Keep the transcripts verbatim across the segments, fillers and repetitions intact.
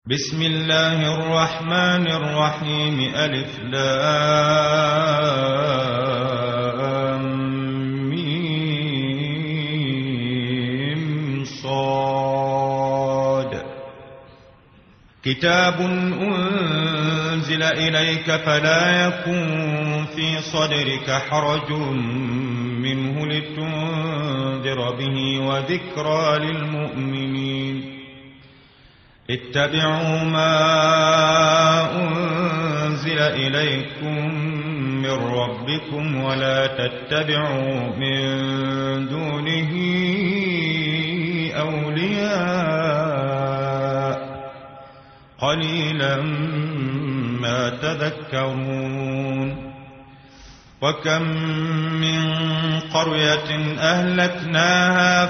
بسم الله الرحمن الرحيم ألف لام ميم صاد كتاب أنزل إليك فلا يكن في صدرك حرج منه لتنذر به وذكرى للمؤمنين اتبعوا ما أنزل إليكم من ربكم ولا تتبعوا من دونه أولياء قليلا ما تذكرون وكم من قرية أهلكناها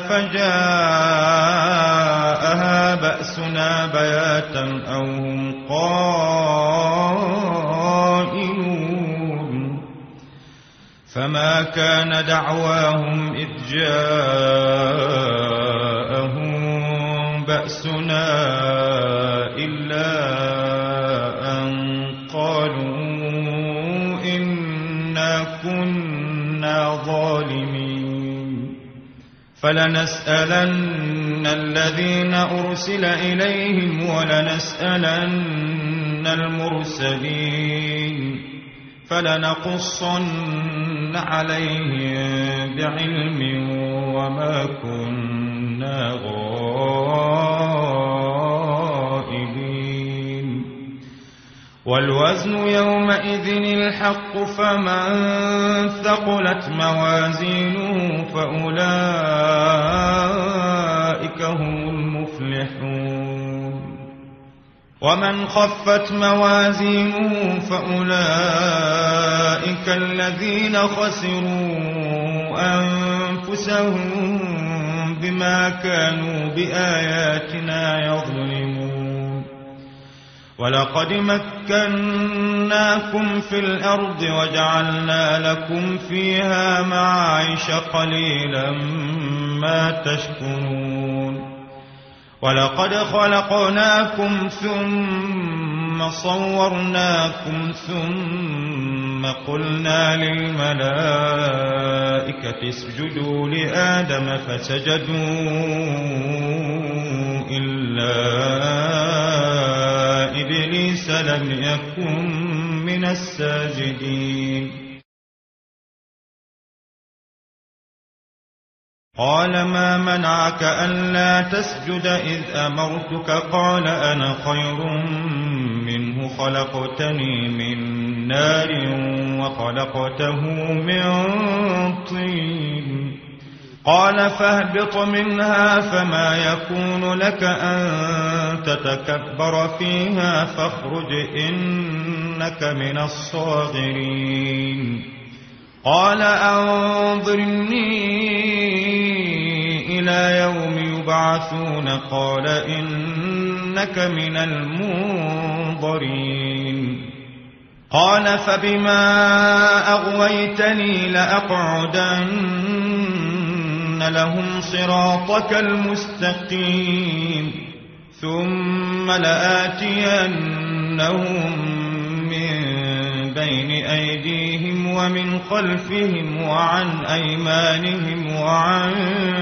فجاءها بأسنا بياتا أو هم قائلون فما كان دعواهم إذ جاءهم بأسنا إلا أن قالوا كنا ظالمين فلنسألن الذين أرسل إليهم ولنسألن المرسلين فلنقصن عليهم بعلم وما كنا غائبين والوزن يومئذ الحق فمن ثقلت موازينه فأولئك هم المفلحون ومن خفت موازينه فأولئك الذين خسروا أنفسهم بما كانوا بآياتنا يظلمون ولقد مكناكم في الأرض وجعلنا لكم فيها معايش قليلا ما تشكرون ولقد خلقناكم ثم صورناكم ثم قلنا للملائكة اسجدوا لآدم فسجدوا إلا إبليس لم يكن من الساجدين قال ما منعك ألا تسجد إذ أمرتك قال أنا خير منه خلقتني من نار وخلقته من طين قال فاهبط منها فما يكون لك أن تتكبر فيها فاخرج إنك من الصاغرين قال أنظرني إلى يوم يبعثون قال إنك من المنظرين قال فبما أغويتني لأقعدن لهم صراطك المستقيم ثم لآتينهم من بين أيديهم ومن خلفهم وعن أيمانهم وعن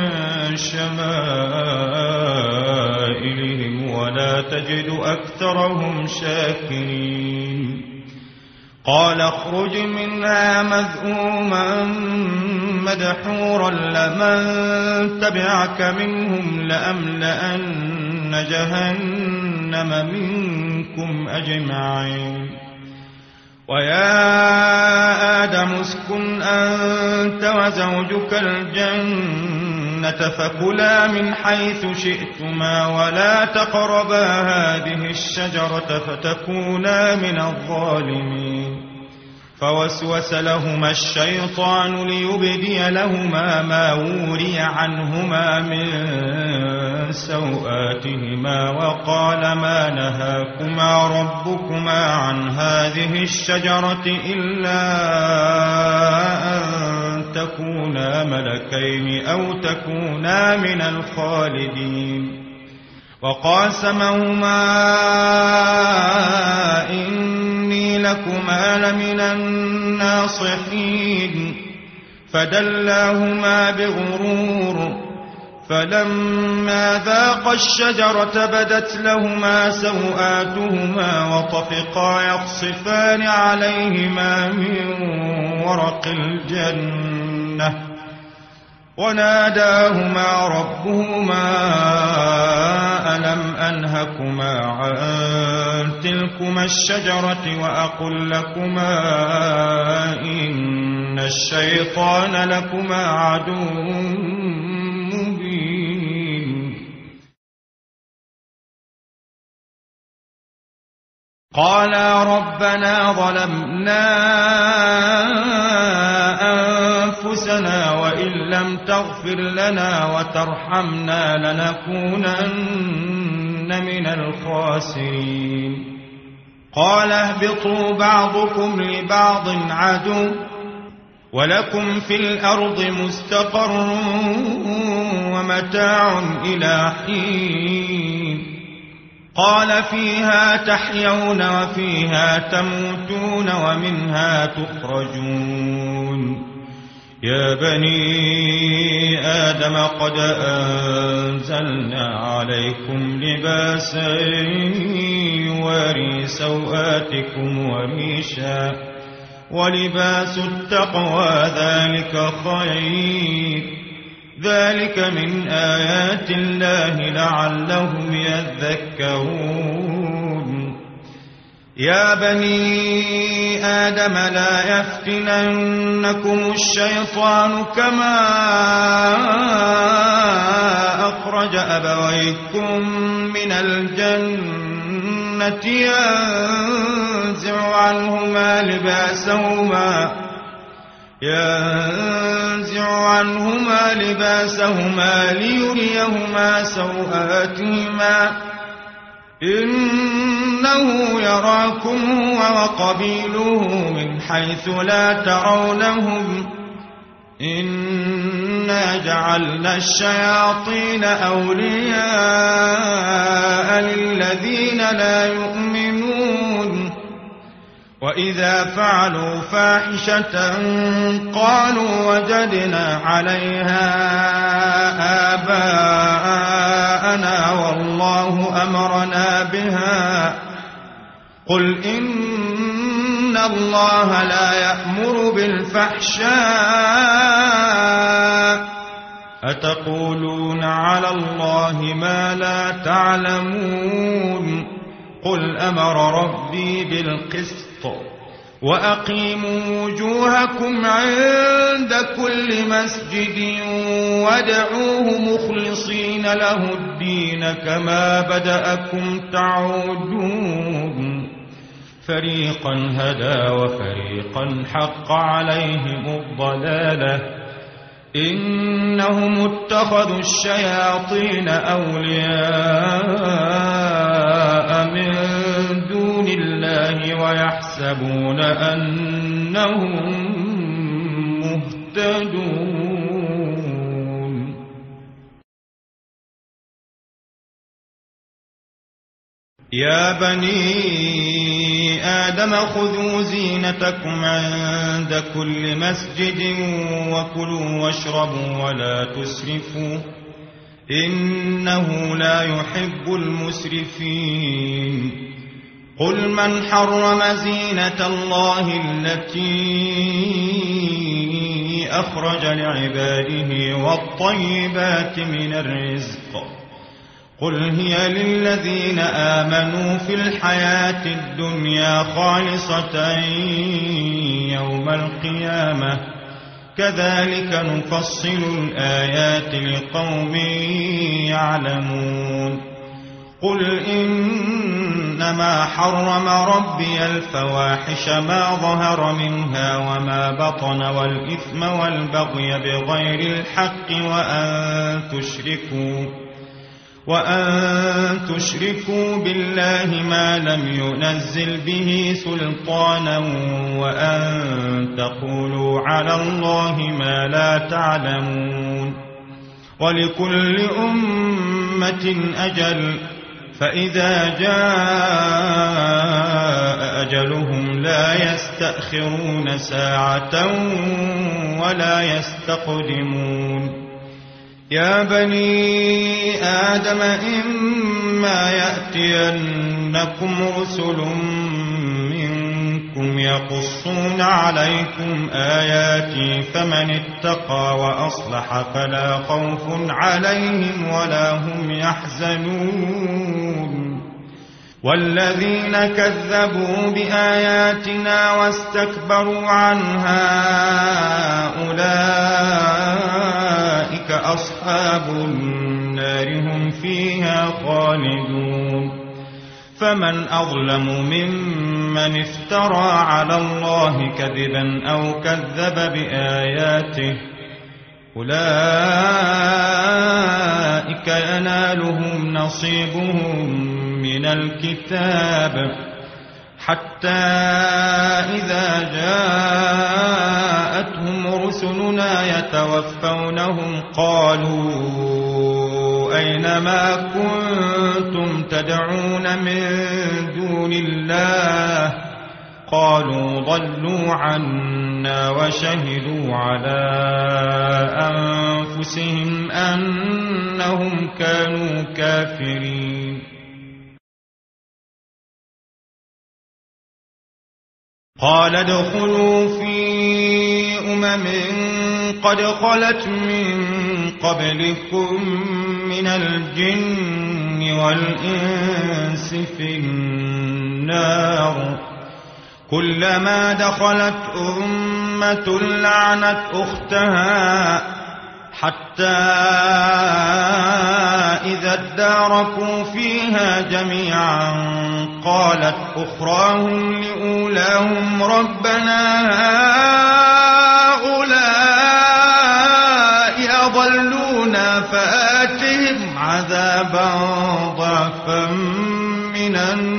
شمائلهم ولا تجد أكثرهم شاكرين قال اخرج منها مذءوما مدحورا لمن تبعك منهم لأملأن جهنم منكم أجمعين ويا آدم اسكن أنت وزوجك الجنة فكلا من حيث شئتما ولا تقربا هذه الشجرة فتكونا من الظالمين فوسوس لهما الشيطان ليبدي لهما ما وري عنهما من سوآتهما وقال ما نهاكما ربكما عن هذه الشجرة إلا أن تكونا ملكين أو تكونا من الخالدين وقاسمهما إني لكما لمن الناصحين فدلاهما بغرور فلما ذاقا الشجرة بدت لهما سوآتهما وطفقا يخصفان عليهما من ورق الجنة وناداهما ربهما ألم أنهكما عن تلكما الشجرة وأقل لكما إن الشيطان لكما عدو مبين قالا ربنا ظلمنا أنفسنا وإن لم تغفر لنا وترحمنا لنكونن من الخاسرين قال اهبطوا بعضكم لبعض عدو ولكم في الأرض مستقر ومتاع إلى حين قال فيها تحيون وفيها تموتون ومنها تخرجون يا بني آدم قد أنزلنا عليكم لباسا يواري سوآتكم وريشا ولباس التقوى ذلك خير ذلك من آيات الله لعلهم يذكرون يا بني آدم لا يفتننكم الشيطان كما أخرج أبويكم من الجنة ينزع عنهما لباسهما ينزع عنهما لباسهما ليريهما سوآتهما إنه يراكم هو وقبيله من حيث لا ترونهم إنا جعلنا الشياطين أولياء للذين لا يؤمنون وإذا فعلوا فاحشة قالوا وجدنا عليها آباءنا والله أمرنا بها قل إن الله لا يأمر بالفحشاء أتقولون على الله ما لا تعلمون قل أمر ربي بالقسط وأقيموا وجوهكم عند كل مسجد وادعوه مخلصين له الدين كما بدأكم تعودون فريقا هدى وفريقا حق عليهم الضلالة إنهم اتخذوا الشياطين أولياء من دون الله ويحسبون أنهم مهتدون يا بني آدم خذوا زينتكم عند كل مسجد وكلوا واشربوا ولا تسرفوا إنه لا يحب المسرفين قل من حرم زينة الله التي أخرج لعباده والطيبات من الرزق قل هي للذين آمنوا في الحياة الدنيا خالصة يوم القيامة كذلك نفصل الآيات لقوم يعلمون قل إنما حرم ربي الفواحش ما ظهر منها وما بطن والإثم والبغي بغير الحق وأن تشركوا وأن تشركوا بالله ما لم ينزل به سلطانا وأن تقولوا على الله ما لا تعلمون ولكل أمة أمة أجل فإذا جاء أجلهم لا يستأخرون ساعة ولا يستقدمون يا بني آدم إما يأتينكم رسل منكم يقصون عليكم آياتي فمن اتقى وأصلح فلا خوف عليهم ولا هم يحزنون والذين كذبوا بآياتنا واستكبروا عنها أولئك أصحاب النار هم فيها خالدون فمن أظلم ممن افترى على الله كذبا أو كذب بآياته أولئك ينالهم نصيبهم من الكتاب حتى إذا جاءتهم رسلنا يتوفونهم قالوا أين ما كنتم تدعون من دون الله قالوا ضلوا عنا وشهدوا على أنفسهم أنهم كانوا كافرين قال ادخلوا في أمم قد خلت من قبلكم من الجن والإنس في النار كلما دخلت أمة لعنت أختها حتى إذا اداركوا فيها جميعا قالت أخراهم لأولاهم ربنا هؤلاء أضلونا فآتهم عذابا ضعفا من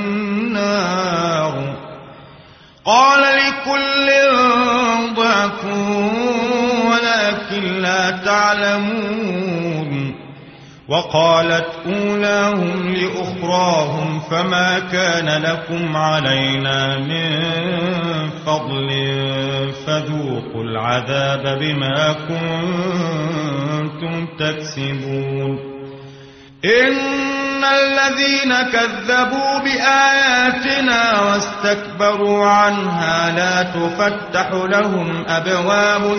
النار قال لكل ضعف ولكن لا تعلمون وقالت أولاهم لأخراهم فما كان لكم علينا من فضل فذوقوا العذاب بما كنتم تكسبون إن الذين كذبوا بآياتنا واستكبروا عنها لا تفتح لهم أبواب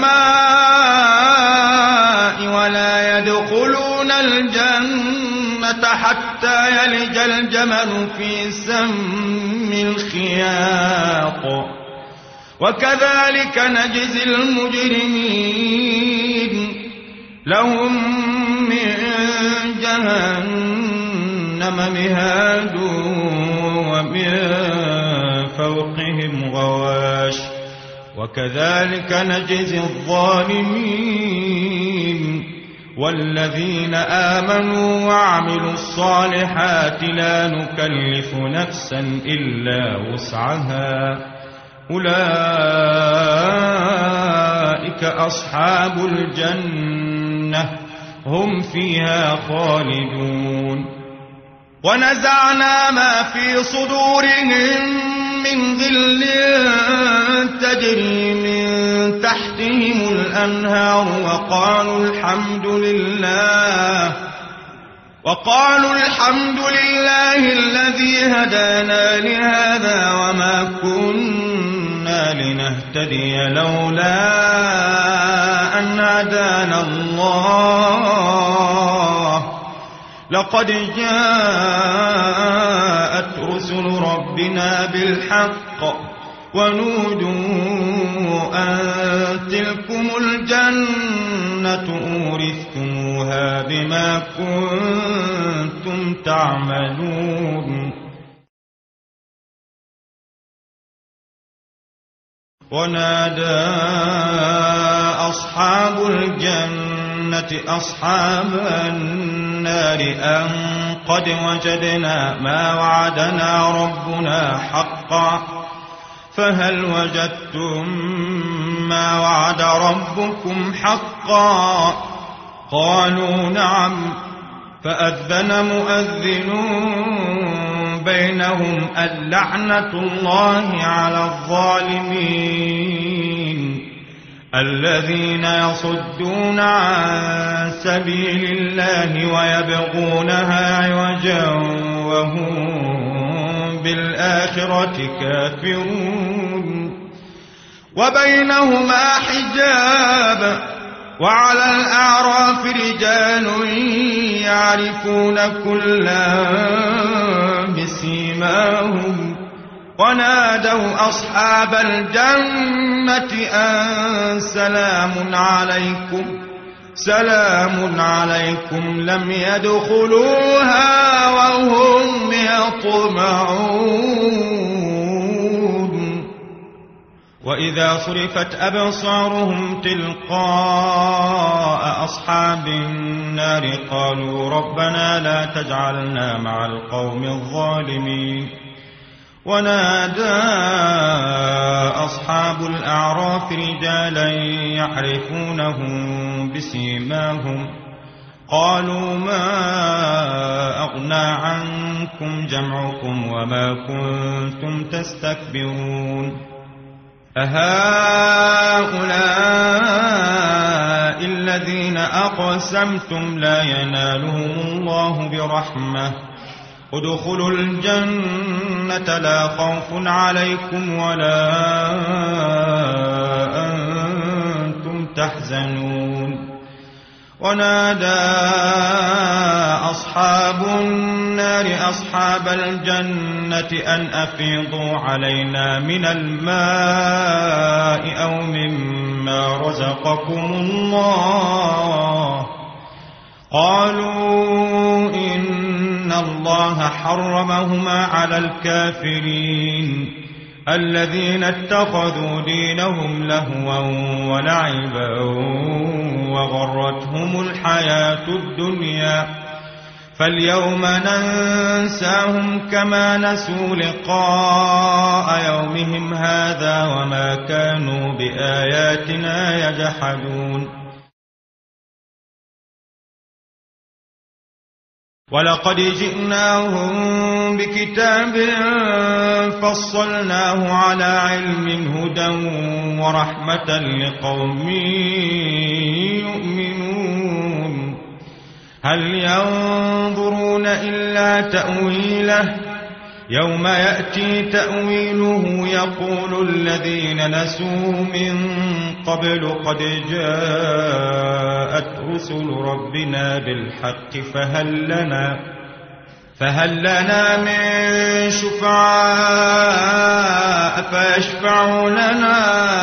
السماء ولا يدخلون الجنة حتى يلج الجمل في سم الخياط وكذلك نجزي المجرمين لهم من جهنم مهاد ومن فوقهم غواش وكذلك نجزي الظالمين والذين آمنوا وعملوا الصالحات لا نكلف نفسا إلا وسعها أولئك أصحاب الجنة هم فيها خالدون ونزعنا ما في صدورهم من غل تجري من تحتهم الأنهار وقالوا الحمد لله وقالوا الحمد لله الذي هدانا لهذا وما كنا لنهتدي لولا أن هدانا الله لقد جاءت رسل ربنا بالحق ونودوا أن تلكم الجنة أورثتموها بما كنتم تعملون ونادى أصحاب الجنة أصحاب النار أن قد وجدنا ما وعدنا ربنا حقا فهل وجدتم ما وعد ربكم حقا قالوا نعم فأذن مؤذن بينهم اللعنة الله على الظالمين الذين يصدون عن سبيل الله ويبغونها عوجا وهم بالآخرة كافرون وبينهما حجاب وعلى الأعراف رجال يعرفون كلا بسيماهم ونادوا أصحاب الجنة أن سلام عليكم سلام عليكم لم يدخلوها وهم يطمعون وإذا صرفت أبصارهم تلقاء أصحاب النار قالوا ربنا لا تجعلنا مع القوم الظالمين ونادى أصحاب الأعراف رجالا يعرفونهم بسيماهم قالوا ما أغنى عنكم جمعكم وما كنتم تستكبرون أهؤلاء الذين أقسمتم لا ينالهم الله برحمة ادخلوا الجنة لا خوف عليكم ولا أنتم تحزنون ونادى أصحاب النار أصحاب الجنة أن أفيضوا علينا من الماء أو مما رزقكم الله قالوا إن الله حرمهما على الكافرين الذين اتخذوا دينهم لهوا ولعبا وغرتهم الحياة الدنيا فاليوم ننساهم كما نسوا لقاء يومهم هذا وما كانوا بآياتنا يجحدون ولقد جئناهم بكتاب فصلناه على علم هدى ورحمة لقوم يؤمنون هل ينظرون إلا تأويله يوم يأتي تأويله يقول الذين نسوا من قبل قد جاءت رسل ربنا بالحق فهل لنا فهل لنا من شفعاء فيشفعوا لنا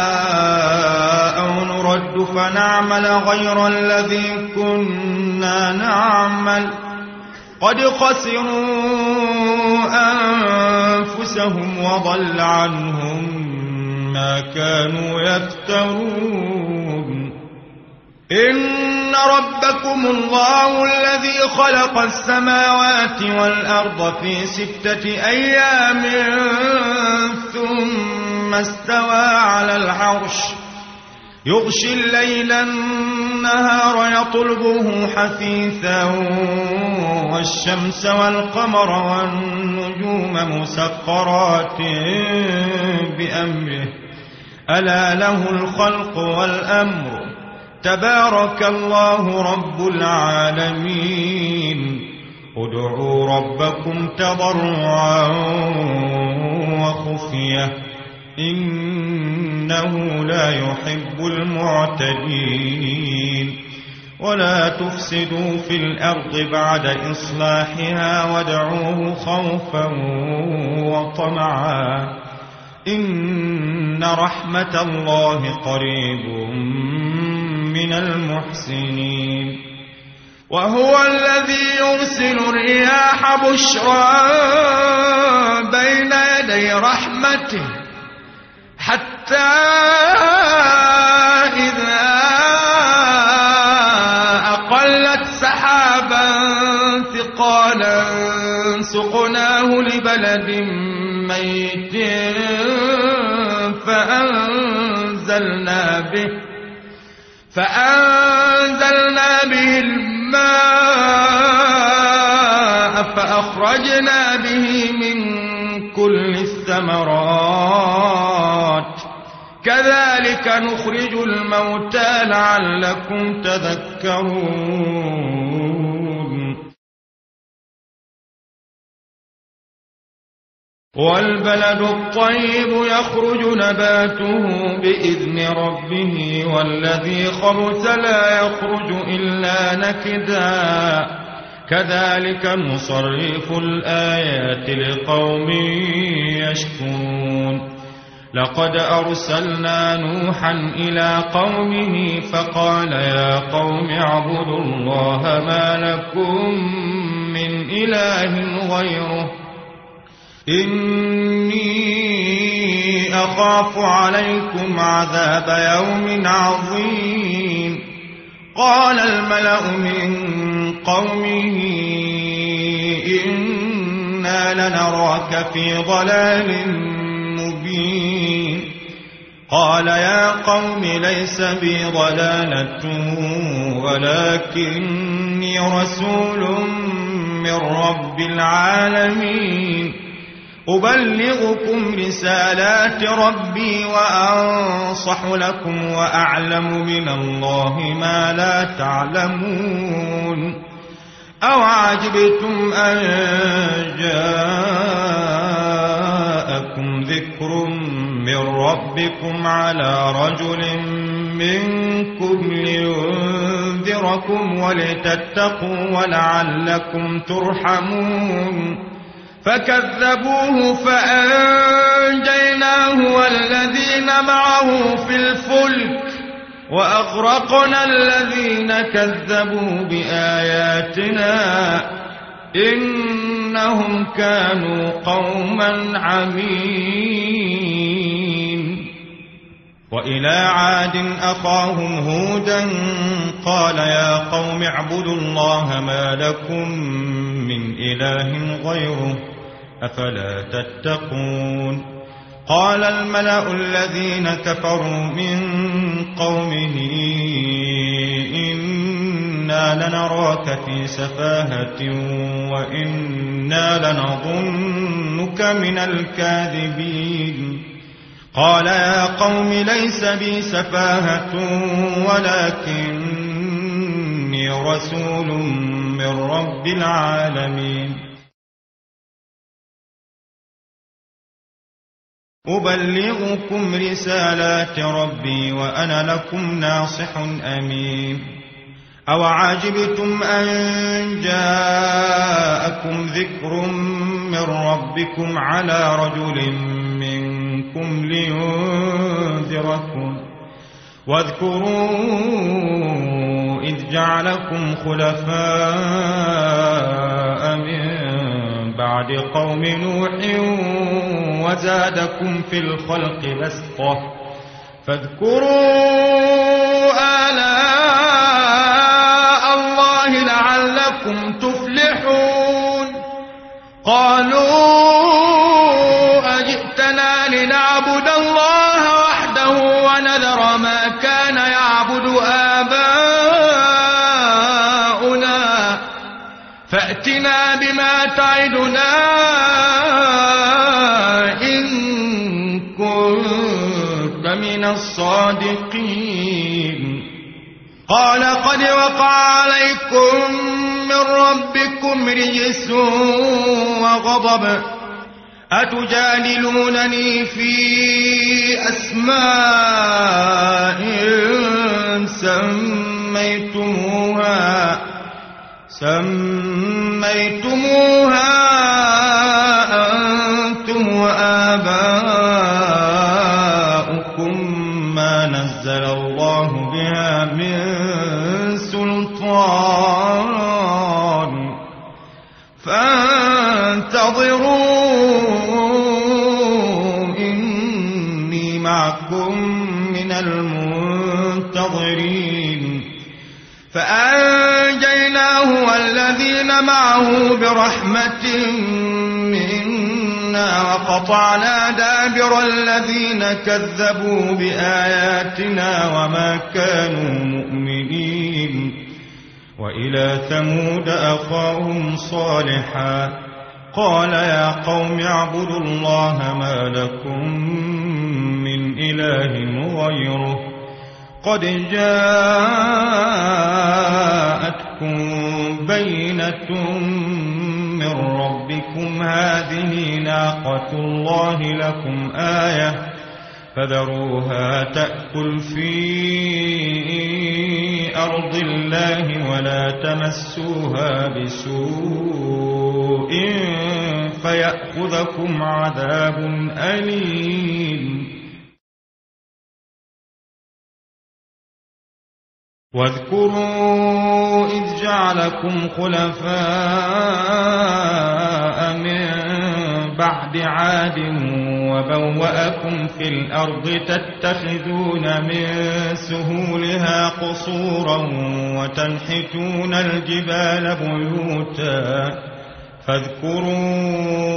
أو نرد فنعمل غير الذي كنا نعمل قد خسروا أنفسهم وضل عنهم ما كانوا يفترون إن ربكم الله الذي خلق السماوات والأرض في ستة أيام ثم استوى على العرش يغشي الليل النهار يطلبه حثيثا والشمس والقمر والنجوم مسخرات بأمره ألا له الخلق والأمر تبارك الله رب العالمين ادعوا ربكم تضرعا وخفية إنه لا يحب المعتدين ولا تفسدوا في الأرض بعد إصلاحها وادعوه خوفا وطمعا إن رحمة الله قريب من المحسنين وهو الذي يرسل الرياح بشرا بين يدي رحمته حتى إذا أقلت سحابا ثقالا سقناه لبلد ميت فأنزلنا به فأنزلنا به الماء وأخرجنا به من كل الثمرات كذلك نخرج الموتى لعلكم تذكرون والبلد الطيب يخرج نباته بإذن ربه والذي خبث لا يخرج إلا نكدا كذلك نصرف الآيات لقوم يشكرون لقد أرسلنا نوحا إلى قومه فقال يا قوم اعبدوا الله ما لكم من إله غيره إني أخاف عليكم عذاب يوم عظيم قال الملأ من قومه إنا لنراك في ضلال مبين قال يا قوم ليس بي ضلالة ولكني رسول من رب العالمين أبلغكم رسالات ربي وأنصح لكم وأعلم من الله ما لا تعلمون أوعجبتم أن جاءكم ذكر من ربكم على رجل منكم لينذركم ولتتقوا ولعلكم ترحمون فكذبوه فأنجيناه والذين معه في الفلك وأغرقنا الذين كذبوا بآياتنا إنهم كانوا قوما عمين وإلى عاد أخاهم هودا قال يا قوم اعبدوا الله ما لكم من إله غيره أفلا تتقون قال الملأ الذين كفروا من قومه إنا لنراك في سفاهة وإنا لنظنك من الكاذبين قال يا قوم ليس بي سفاهة ولكني رسول من رب العالمين أبلغكم رسالات ربي وأنا لكم ناصح أمين أوعجبتم أن جاءكم ذكر من ربكم على رجل منكم لينذركم واذكروا إذ جعلكم خلفاء من بعد قوم نوح وزادكم في الخلق بسطة فاذكروا آلاء الله لعلكم تفلحون قالوا أجئتنا لنعبد الله وحده ونذر ما كان يعبد آباؤنا فأتنا بما تعدنا إن كنت من الصادقين قال قد وقع عليكم من ربكم رجس وغضب أتجادلونني في أسماء سميتموها سميتموها أنتم وآباؤكم ما نزل الله بها من سلطان فانتظروا إني معكم من المنتظرين فأنجيناه والذين معه برحمة منا وقطعنا دابر الذين كذبوا بآياتنا وما كانوا مؤمنين وإلى ثمود أخاهم صالحا قال يا قوم اعبدوا الله ما لكم من إله غيره قد جاءتكم بينة من ربكم هذه ناقة الله لكم آية فذروها تأكل في أرض الله ولا تمسوها بسوء فيأخذكم عذاب أليم واذكروا إذ جعلكم خلفاء من بعد عاد وبوأكم في الأرض تتخذون من سهولها قصورا وتنحتون الجبال بيوتا فاذكروا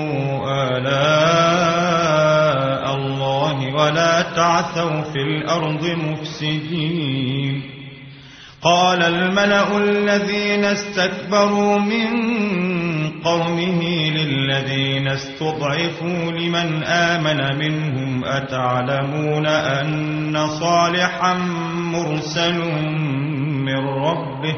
آلاء الله ولا تعثوا في الأرض مفسدين قال الملأ الذين استكبروا من قومه للذين استضعفوا لمن آمن منهم أتعلمون أن صالحا مرسل من ربه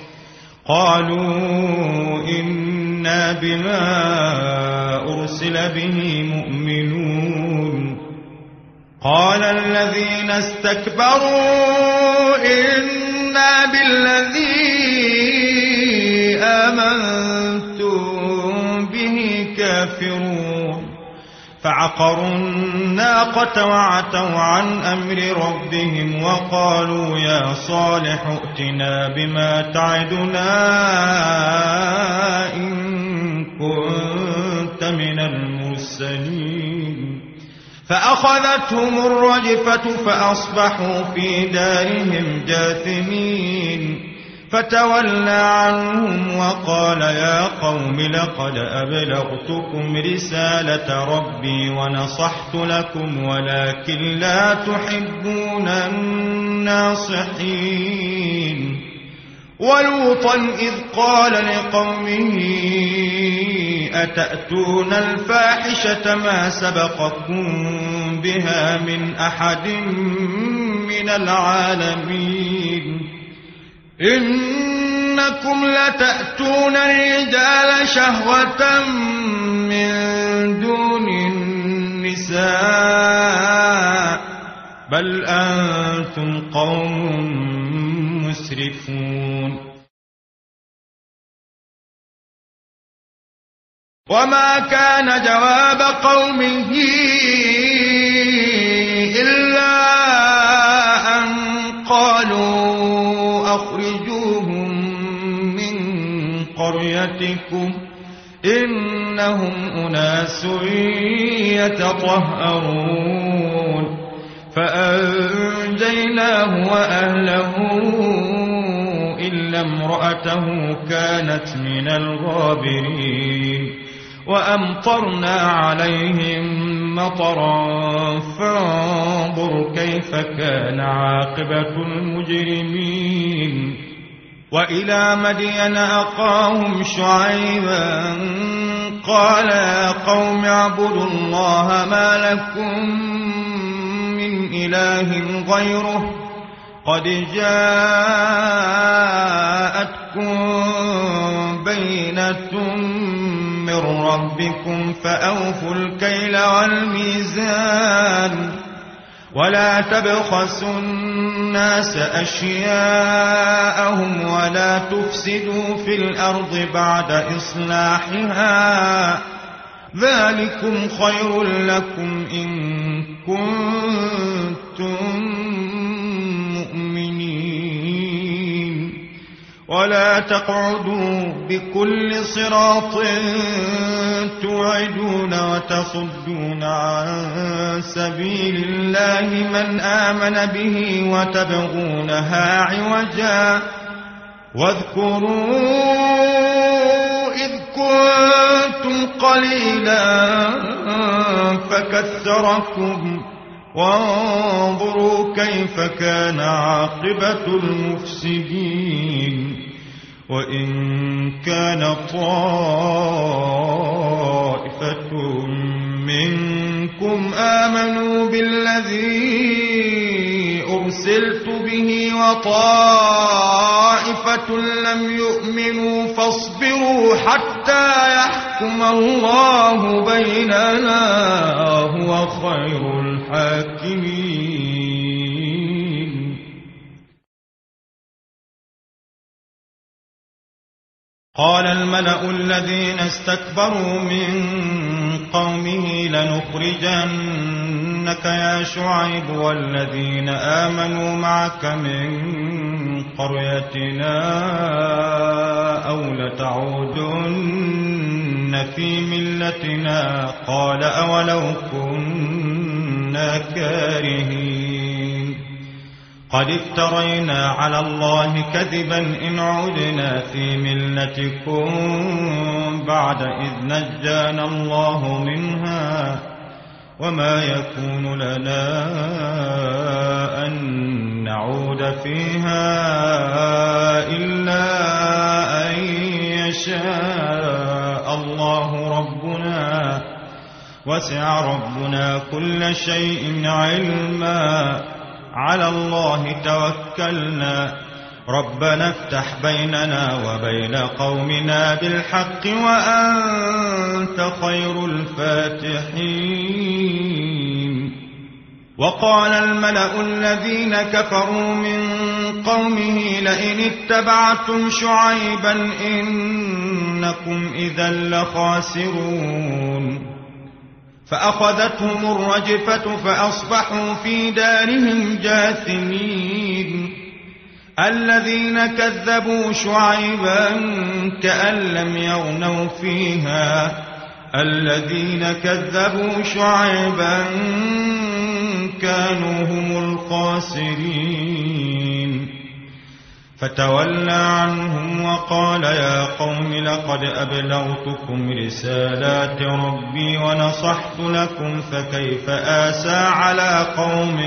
قالوا إنا بما أرسل به مؤمنون قال الذين استكبروا إنا بالذي آمنتم به كافرون فعقروا الناقة وعتوا عن أمر ربهم وقالوا يا صالح ائتنا بما تعدنا إن كنت من المرسلين فأخذتهم الرجفة فأصبحوا في دارهم جاثمين فتولى عنهم وقال يا قوم لقد أبلغتكم رسالة ربي ونصحت لكم ولكن لا تحبون الناصحين ولوطا إذ قال لقومه أتأتون الفاحشة ما سبقكم بها من أحد من العالمين إنكم لتأتون الرجال شهوة من دون النساء بل أنتم قوم مسرفون وما كان جواب قومه إلا أن قالوا أخرجوهم من قريتكم إنهم أناس يتطهرون فأنجيناه وأهله إلا امرأته كانت من الغابرين وأمطرنا عليهم مطرا فانظر كيف كان عاقبة المجرمين وإلى مدين أخاهم شعيبا قال يا قوم اعبدوا الله ما لكم من إله غيره قد جاءتكم بينة من ربكم فأوفوا الكيل والميزان ولا تبخسوا الناس أشياءهم ولا تفسدوا في الأرض بعد إصلاحها ذلكم خير لكم إن كنتم مؤمنين ولا تقعدوا بكل صراط توعدون وتصدون عن سبيل الله من آمن به وتبغونها عوجا واذكروا إذ كنتم قليلا فكثركم وانظروا كيف كان عاقبة المفسدين وإن كان طائفة منكم آمنوا بالذي أرسلت به وطائفة لم يؤمنوا فاصبروا حتى يحكم الله بيننا وهو خير الحاكمين. قال الملأ الذين استكبروا من قومه لنخرجنك يا شعيب والذين آمنوا معك من قريتنا أو لتعودن في ملتنا. قال أولو كنا كارهين قد افترينا على الله كذبا إن عدنا في ملتكم بعد إذ نجانا الله منها وما يكون لنا أن نعود فيها إلا أن يشاء الله ربنا وسع ربنا كل شيء علما على الله توكلنا ربنا افتح بيننا وبين قومنا بالحق وأنت خير الفاتحين. وقال الملأ الذين كفروا من قومه لئن اتبعتم شعيبا إنكم إذا لخاسرون. فأخذتهم الرجفة فأصبحوا في دارهم جاثمين. الذين كذبوا شعيبا كأن لم يغنوا فيها الذين كذبوا شعيبا كانوا هم الخاسرين. فتولى عنهم وقال يا قوم لقد أبلغتكم رسالات ربي ونصحت لكم فكيف آسى على قوم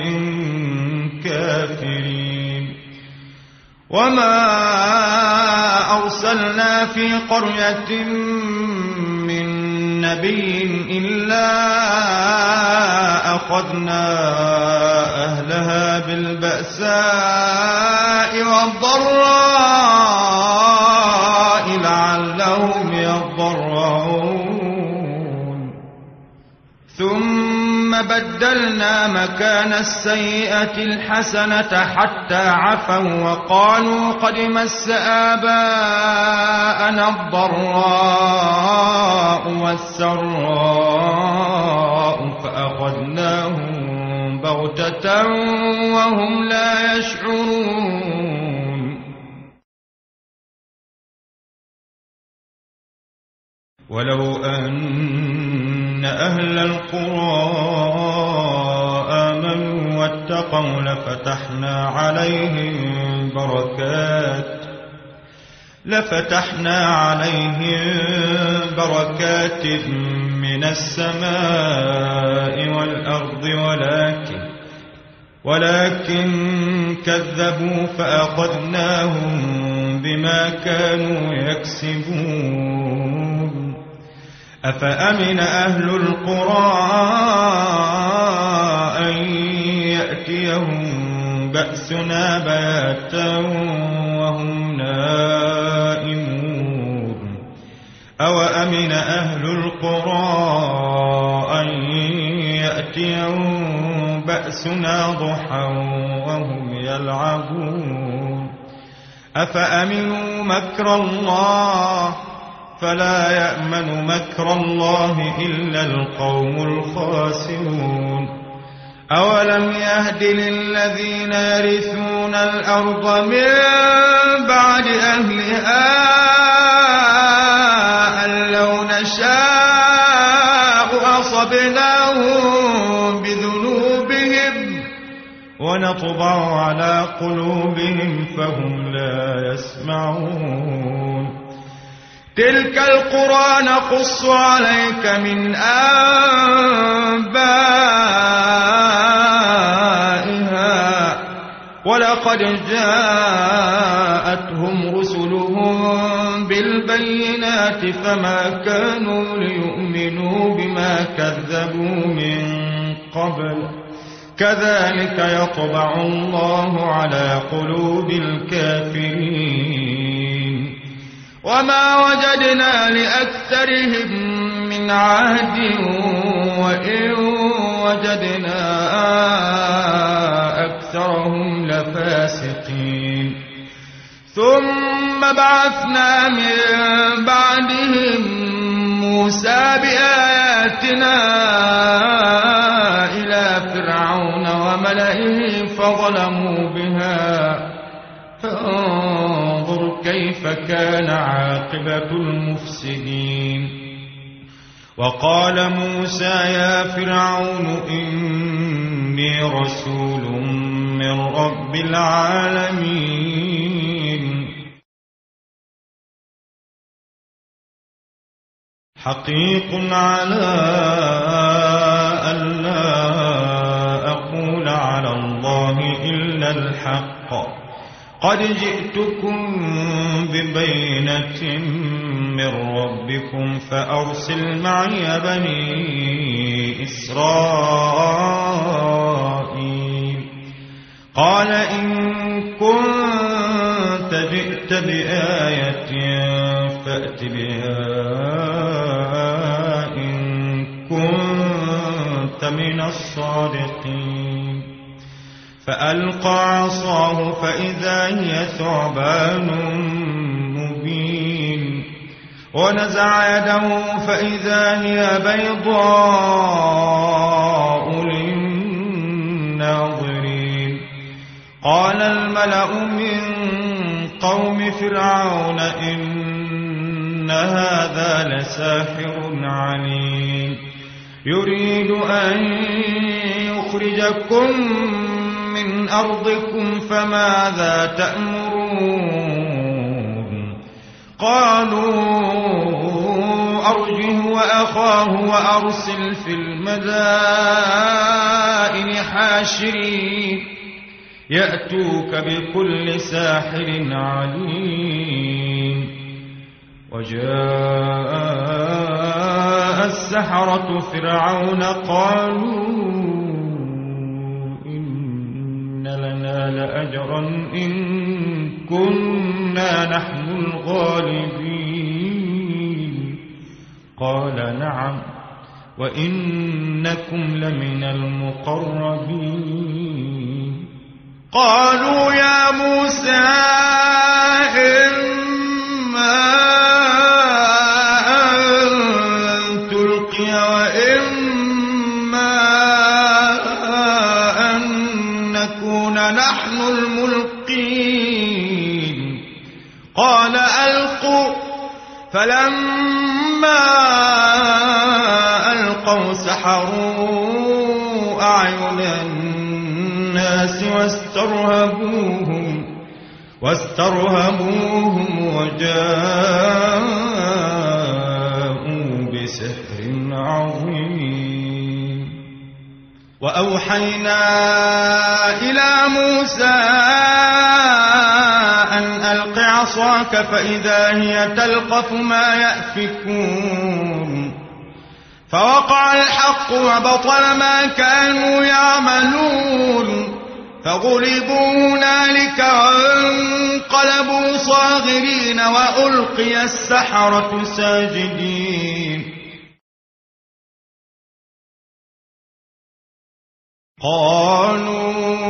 كافرين. وما أرسلنا في قرية من نبي إلا أخذنا أهلها بالبأساء والضراء لعلهم يضرعون. ثم بدلنا مكان السيئة الحسنة حتى عفوا وقالوا قد مس آباءنا الضراء والسراء فأخذناهم بغتة وهم لا يشعرون. ولو أن أهل القرى آمنوا واتقوا لفتحنا عليهم بركات لفتحنا عليهم بركات من السماء والأرض ولكن ولكن كذبوا فأخذناهم بما كانوا يكسبون. أفأمن أهل القرى أن يأتيهم بأسنا بياتا وهم نائمون. أوأمن أهل القرى أن يأتيهم بأسنا ضحى وهم يلعبون. أفأمنوا مكر الله فلا يأمن مكر الله إلا القوم الخاسرون. أولم يهد للذين يرثون الأرض من بعد أهلها أن لو نشاء أصبناهم بذنوبهم ونطبع على قلوبهم فهم لا يسمعون. تلك القرى نقص عليك من أنبائها ولقد جاءتهم رسلهم رسلهم بالبينات فما كانوا ليؤمنوا بما كذبوا من قبل كذلك يطبع الله على قلوب الكافرين وما وجدنا لأكثرهم من عهد وإن وجدنا أكثرهم لفاسقين ثم بعثنا من بعدهم موسى بآياتنا إلى فرعون وملئه فظلموا بها فانظر كيف كان عاقبة المفسدين وقال موسى يا فرعون إني رسول من رب العالمين حقيق على ألا أقول على الله إلا الحق قد جئتكم ببينة من ربكم فأرسل معي بني إسرائيل قال إن كنت جئت بآية فأت بها إن كنت من الصادقين فألقى عصاه فإذا هي ثعبان مبين ونزع يده فإذا هي بيضاء للناظرين قال الملأ من قوم فرعون إن هذا لساحر عليم يريد أن يخرجكم من أرضكم فماذا تأمرون قالوا أرجه وأخاه وأرسل في المدائن حاشرين يأتوك بكل ساحر عليم وجاء السحرة فرعون قالوا إن لنا لأجرا إن كنا نحن الغالبين قال نعم وإنكم لمن المقربين قالوا يا موسى إما أن تلقي وإما أن نكون نحن الملقين قال ألقوا فلما ألقوا سحروا أعين الناس واسترهبوهم واسترهبوهم وجاءوا بسحر عظيم وأوحينا إلى موسى أن ألق عصاك فإذا هي تلقف ما يأفكون فوقع الحق وبطل ما كانوا يعملون فغلبوا هنالك وانقلبوا صاغرين وألقي السحرة ساجدين قالوا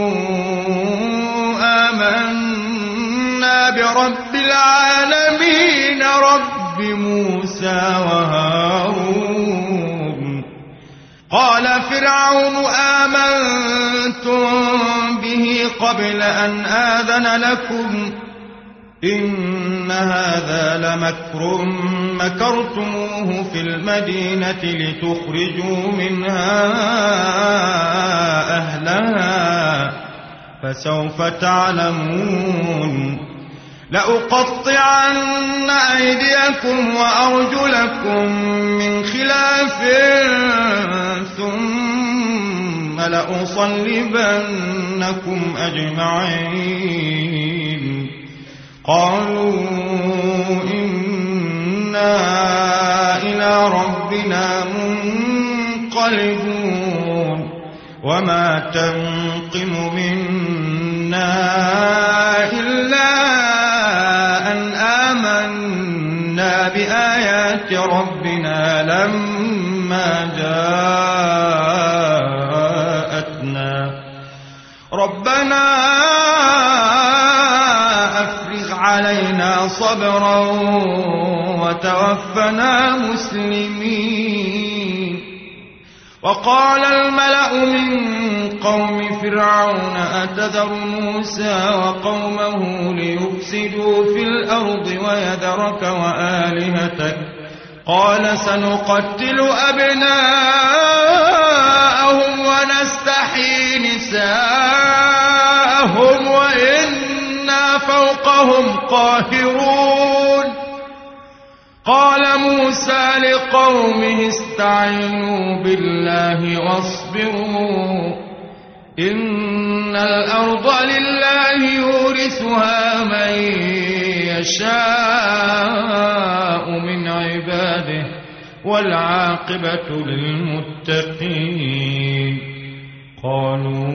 آمنا برب العالمين رب موسى وهارون قال فرعون آمنتم به قبل أن آذن لكم إن هذا لمكر مكرتموه في المدينة لتخرجوا منها أهلها فسوف تعلمون لأقطعن أيديكم وأرجلكم من خلاف ثم لأصلبنكم أجمعين قالوا إنا إلى ربنا منقلبون وما تنقم منا إلا أن آمنا بآيات ربنا لما جاءتنا ربنا أفرغ علينا صبرا وتوفنا مسلمين. وقال الملأ من قوم فرعون أتذر موسى وقومه ليفسدوا في الأرض ويذرك وآلهتك قال سنقتل أبناءهم ونستحيي نساءهم وإنا فوقهم قاهرون. قال موسى لقومه استعينوا بالله واصبروا إن الأرض لله يورثها من يشاء من عباده والعاقبة للمتقين. قالوا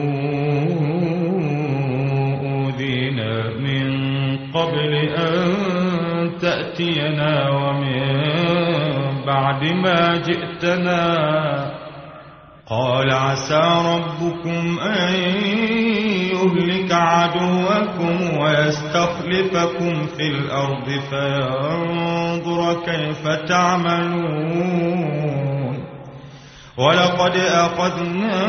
أوذينا من قبل أن تأتينا ومن بعد ما جئتنا قال عسى ربكم أن يهلك عدوكم ويستخلفكم في الأرض فينظر كيف تعملون. ولقد أخذنا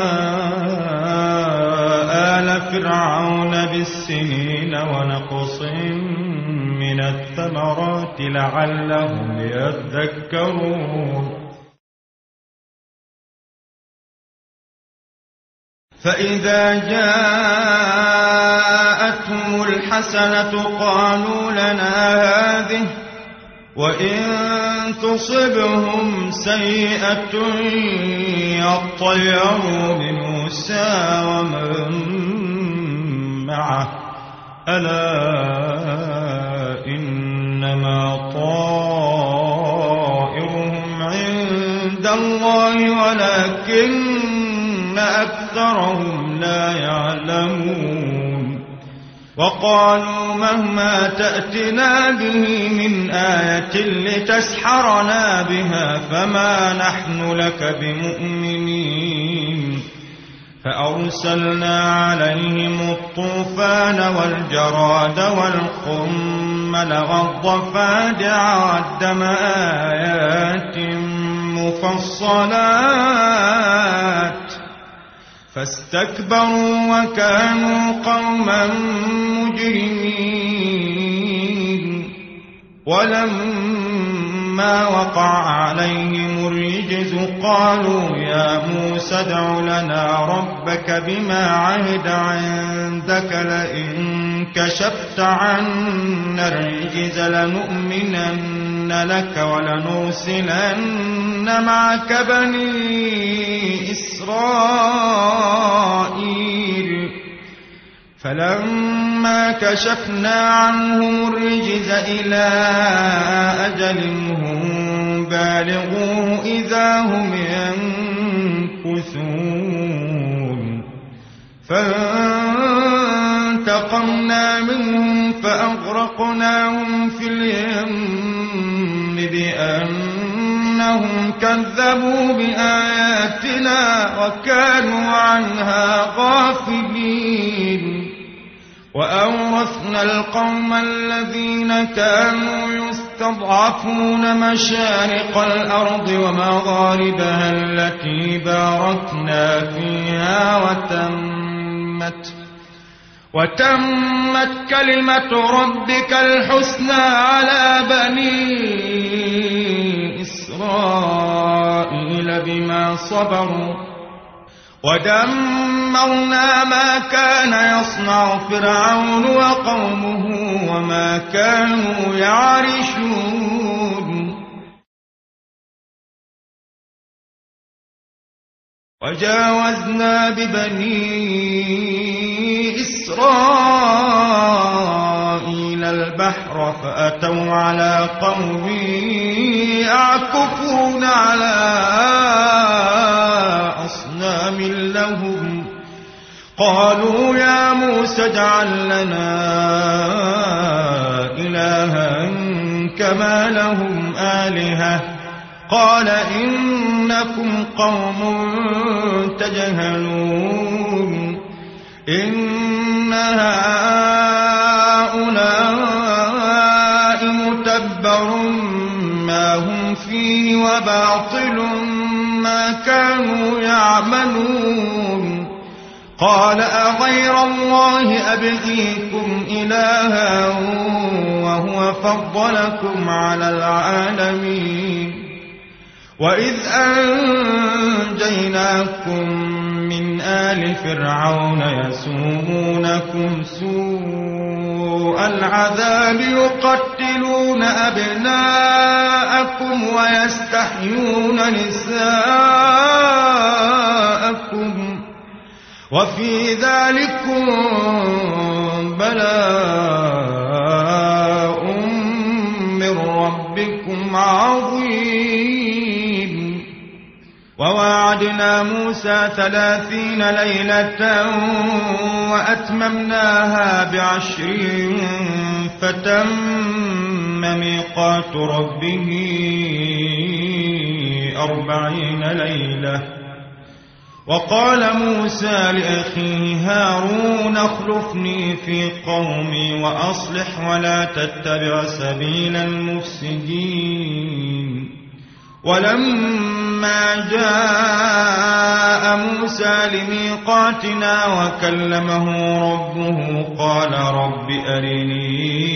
آل فرعون بالسنين ونقص من الثمرات لعلهم يذكرون. فإذا جاءتهم الحسنة قالوا لنا هذه وإن تصبهم سيئة يطيروا بموسى ومن معه ألا إنما طائرهم عند الله ولكن أكثرهم لا يعلمون. وقالوا مهما تأتنا به من آية لتسحرنا بها فما نحن لك بمؤمنين. فأرسلنا عليهم الطوفان والجراد والقمل والضفادع والدم آيات مفصلات فاستكبروا وكانوا قوما مجرمين. ولما وقع عليهم الرجز قالوا يا موسى ادع لنا ربك بما عهد عندك لئن كشفت عنا الرجز لنؤمنن لك ولنرسلن معك بني إسرائيل. فلما كشفنا عنهم الرجز إلى أجل هم بالغوه إذا هم ينكثون. فانتقمنا منهم فأغرقناهم في اليم بأنهم كذبوا بآياتنا وكانوا عنها غافلين. وأورثنا القوم الذين كانوا يستضعفون مشارق الأرض ومغاربها التي باركنا فيها وتمت وتمت كلمة ربك الحسنى على بني إسرائيل بما صبروا ودمرنا ما كان يصنع فرعون وقومه وما كانوا يعرشون. وجاوزنا ببني إسرائيل البحر فأتوا على قوم يعكفون على أصنام لهم قالوا يا موسى اجعل لنا إلها كما لهم آلهة قال إنكم قوم تجهلون إن هؤلاء متبر ما هم فيه وباطل ما كانوا يعملون قال أغير الله أبغيكم إلها وهو فضلكم على العالمين وإذ أنجيناكم من آل فرعون يسومونكم سوء العذاب يقتلون أبناءكم ويستحيون نساءكم وفي ذلكم بلاء من ربكم عظيم وواعدنا موسى ثلاثين ليلة وأتممناها بعشر فتم ميقات ربه أربعين ليلة وقال موسى لأخيه هارون اخلفني في قومي وأصلح ولا تتبع سبيل المفسدين ولما جاء موسى لميقاتنا وكلمه ربه قال رب أرني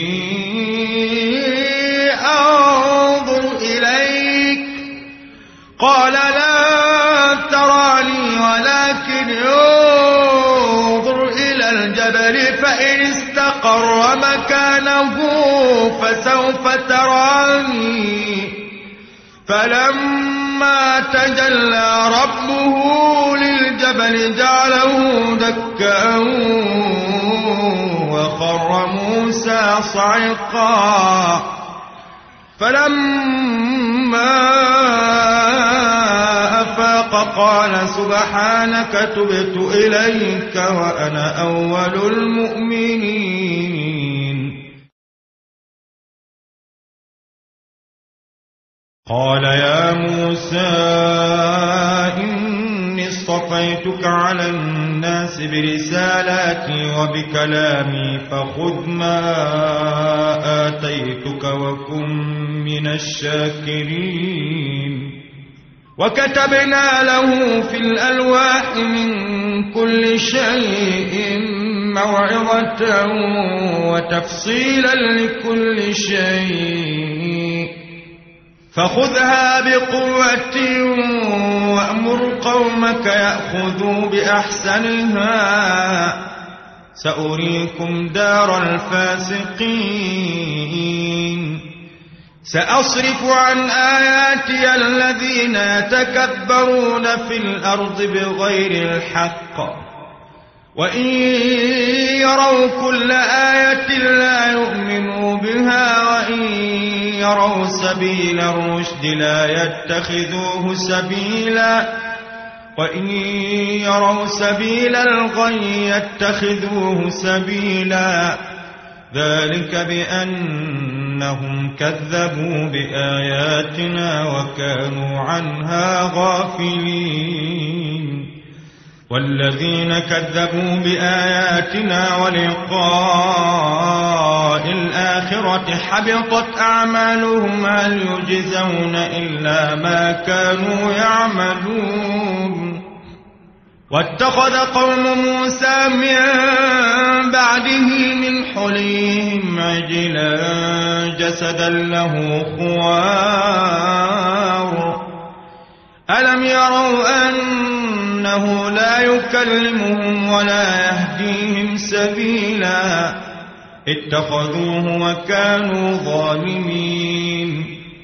أنظر إليك قال لا تراني ولكن انظر إلى الجبل فإن استقر مكانه فسوف تراني فلما تجلى ربه للجبل جعله دكا وخر موسى صعقا فلما أفاق قال سبحانك تبت إليك وأنا أول المؤمنين قال يا موسى إني اصطفيتك على الناس برسالاتي وبكلامي فخذ ما آتيتك وكن من الشاكرين وكتبنا له في الألواح من كل شيء موعظة وتفصيلا لكل شيء فخذها بقوة وأمر قومك يأخذوا بأحسنها سأريكم دار الفاسقين سأصرف عن آياتي الذين يتكبرون في الأرض بغير الحق وإن يروا كل آية لا يؤمنوا بها وإن يروا سبيل الرشد لا يتخذوه سبيلا وإن يروا سبيل الغي يتخذوه سبيلا ذلك بأنهم كذبوا بآياتنا وكانوا عنها غافلين والذين كذبوا بآياتنا ولقاء الآخرة حبطت أعمالهم هل يجزون إلا ما كانوا يعملون واتخذ قوم موسى من بعده من حليهم عجلا جسدا له خوار ألم يروا أنه لا يكلمهم ولا يهديهم سبيلا اتخذوه وكانوا ظالمين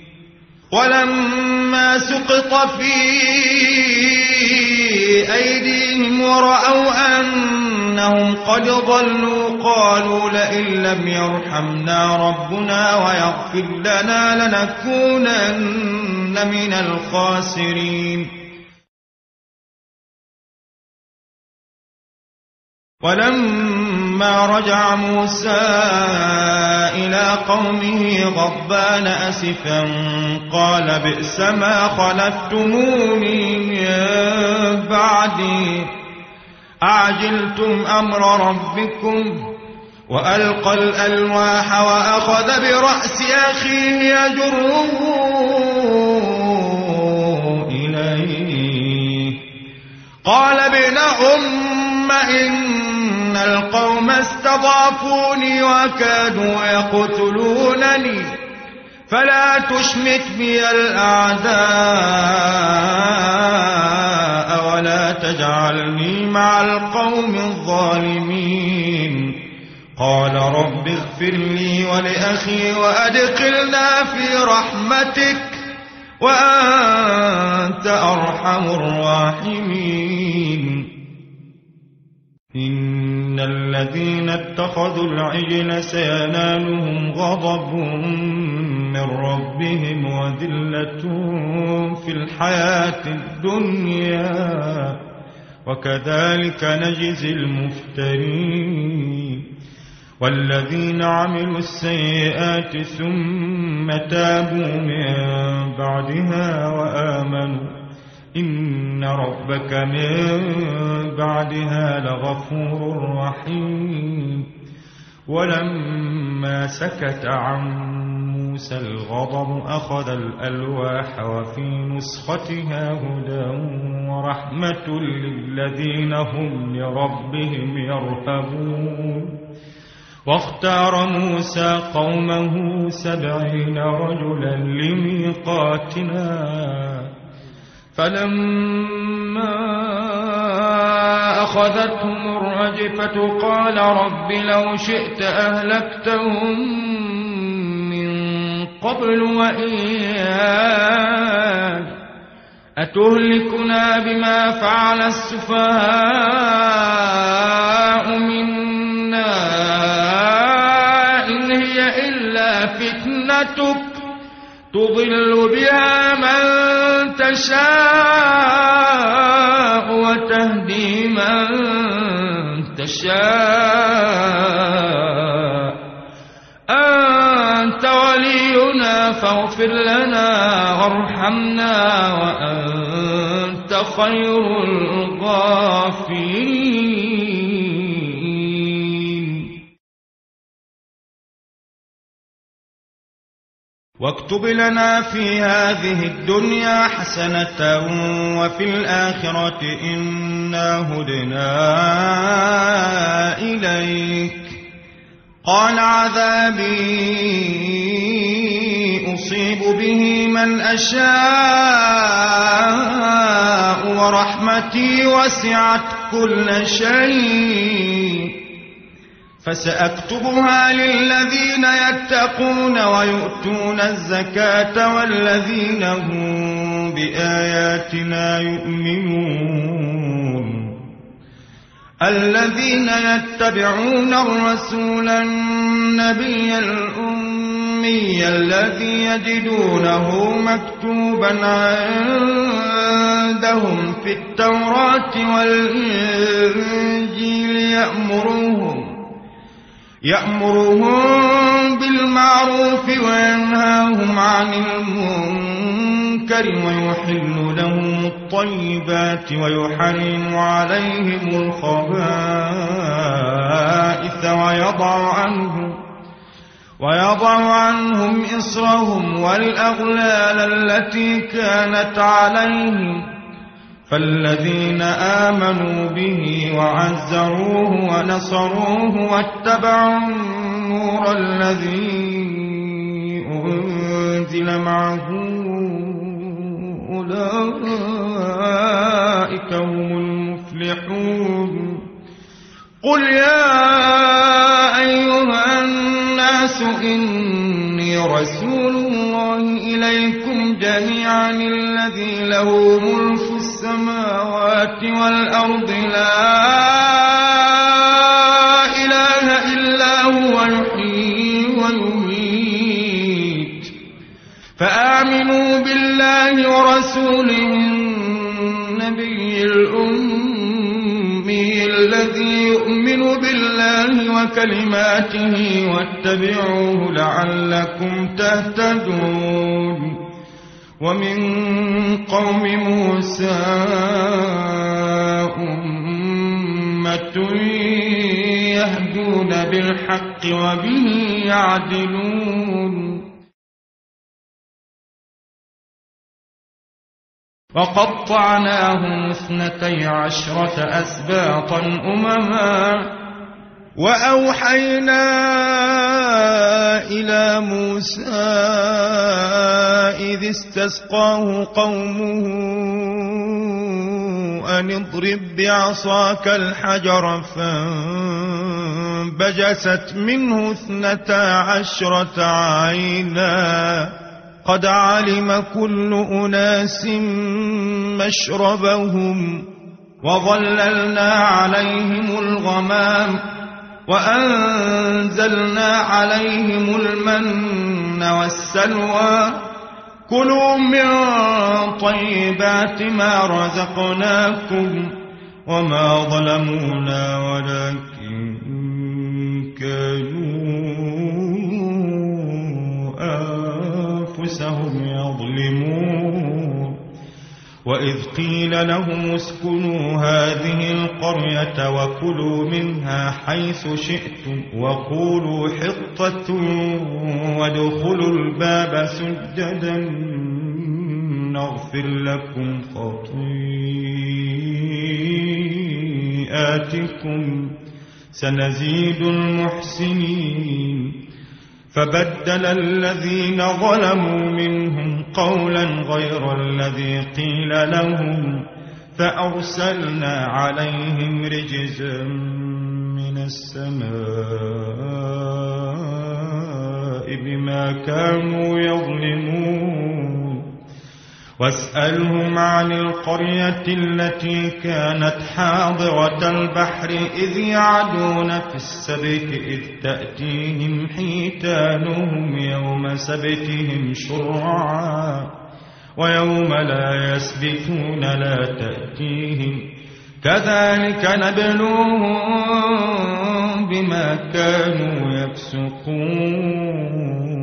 ولما سقط في أيديهم ورأوا أن أنهم قد ضلوا قالوا لئن لم يرحمنا ربنا ويغفر لنا لنكونن من الخاسرين. ولما رجع موسى إلى قومه غضبان أسفا قال بئس ما خلفتموني من بعدي أعجلتم أمر ربكم. وألقى الألواح وأخذ برأس أخيه يجره إليه قال ابن أم إن القوم استضعفوني وكادوا يقتلونني فلا تشمت بي الأعداء ولا تجعلني مع القوم الظالمين. قال رب اغفر لي ولأخي وأدخلنا في رحمتك وأنت أرحم الراحمين. إن الذين اتخذوا العجل سينالهم غضب من ربهم وذلة في الحياة الدنيا وكذلك نجزي المفترين. والذين عملوا السيئات ثم تابوا من بعدها وآمنوا إن ربك من بعدها لغفور رحيم. ولما سكت عن موسى الغضب أخذ الألواح وفي نسختها هدى ورحمة للذين هم لربهم يرهبون. واختار موسى قومه سبعين رجلا لميقاتنا فلما أخذتهم الرجفة قال رب لو شئت أهلكتهم من قبل وإياي أتهلكنا بما فعل السفهاء منا إن هي إلا فتنتك تضل بها من تشاء وتهدي من تشاء أنت ولينا فاغفر لنا وارحمنا وأنت خير الغافرين. واكتب لنا في هذه الدنيا حسنة وفي الآخرة إنا هدنا إليك. قال عذابي أصيب به من أشاء ورحمتي وسعت كل شيء فسأكتبها للذين يتقون ويؤتون الزكاة والذين هم بآياتنا يؤمنون. الذين يتبعون الرسول النبي الأمي الذي يجدونه مكتوبا عندهم في التوراة والإنجيل يأمرهم يأمرهم بالمعروف وينهاهم عن المنكر ويحل لهم الطيبات ويحرم عليهم الخبائث ويضع عنهم ويضع عنهم إصرهم والأغلال التي كانت عليهم. فالذين آمنوا به وعزروه ونصروه واتبعوا النور الذي أنزل معه أولئك هم المفلحون. قل يا أيها الناس إني رسول الله إليكم جميعا الذي له ملك السماوات والأرض لا إله إلا هو يحيي ويميت وهو على كل شيء قدير. قل يا أيها الناس إني رسول الله إليكم جميعا الذي له ملك السماوات والأرض لا إله إلا هو يحيي ويميت وهو على كل شيء قدير. قل يا رسوله النبي الأمي الذي يؤمن بالله وكلماته واتبعوه لعلكم تهتدون ومن قوم موسى أمة يهدون بالحق وبه يعدلون وقطعناهم اثنتي عشرة أسباطا أمما وأوحينا إلى موسى إذ استسقاه قومه أن اضرب بعصاك الحجر فانبجست منه اثنتا عشرة عينا قد علم كل أناس مشربهم وظللنا عليهم الغمام وأنزلنا عليهم المن والسلوى كلوا من طيبات ما رزقناكم وما ظلمونا ولكن كانوا أنفسهم يظلمون وإذ قيل لهم اسكنوا هذه القرية وكلوا منها حيث شئتم وقولوا حطة وادخلوا الباب سجدا نغفر لكم خطيئاتكم سنزيد المحسنين فبدل الذين ظلموا منهم قولا غير الذي قيل لهم فأرسلنا عليهم رجزا من السماء بما كانوا يظلمون واسألهم عن القرية التي كانت حاضرة البحر إذ يعدون في السبت إذ تأتيهم حيتانهم يوم سبتهم شرعا ويوم لا يسبتون لا تأتيهم كذلك نبلوهم بما كانوا يفسقون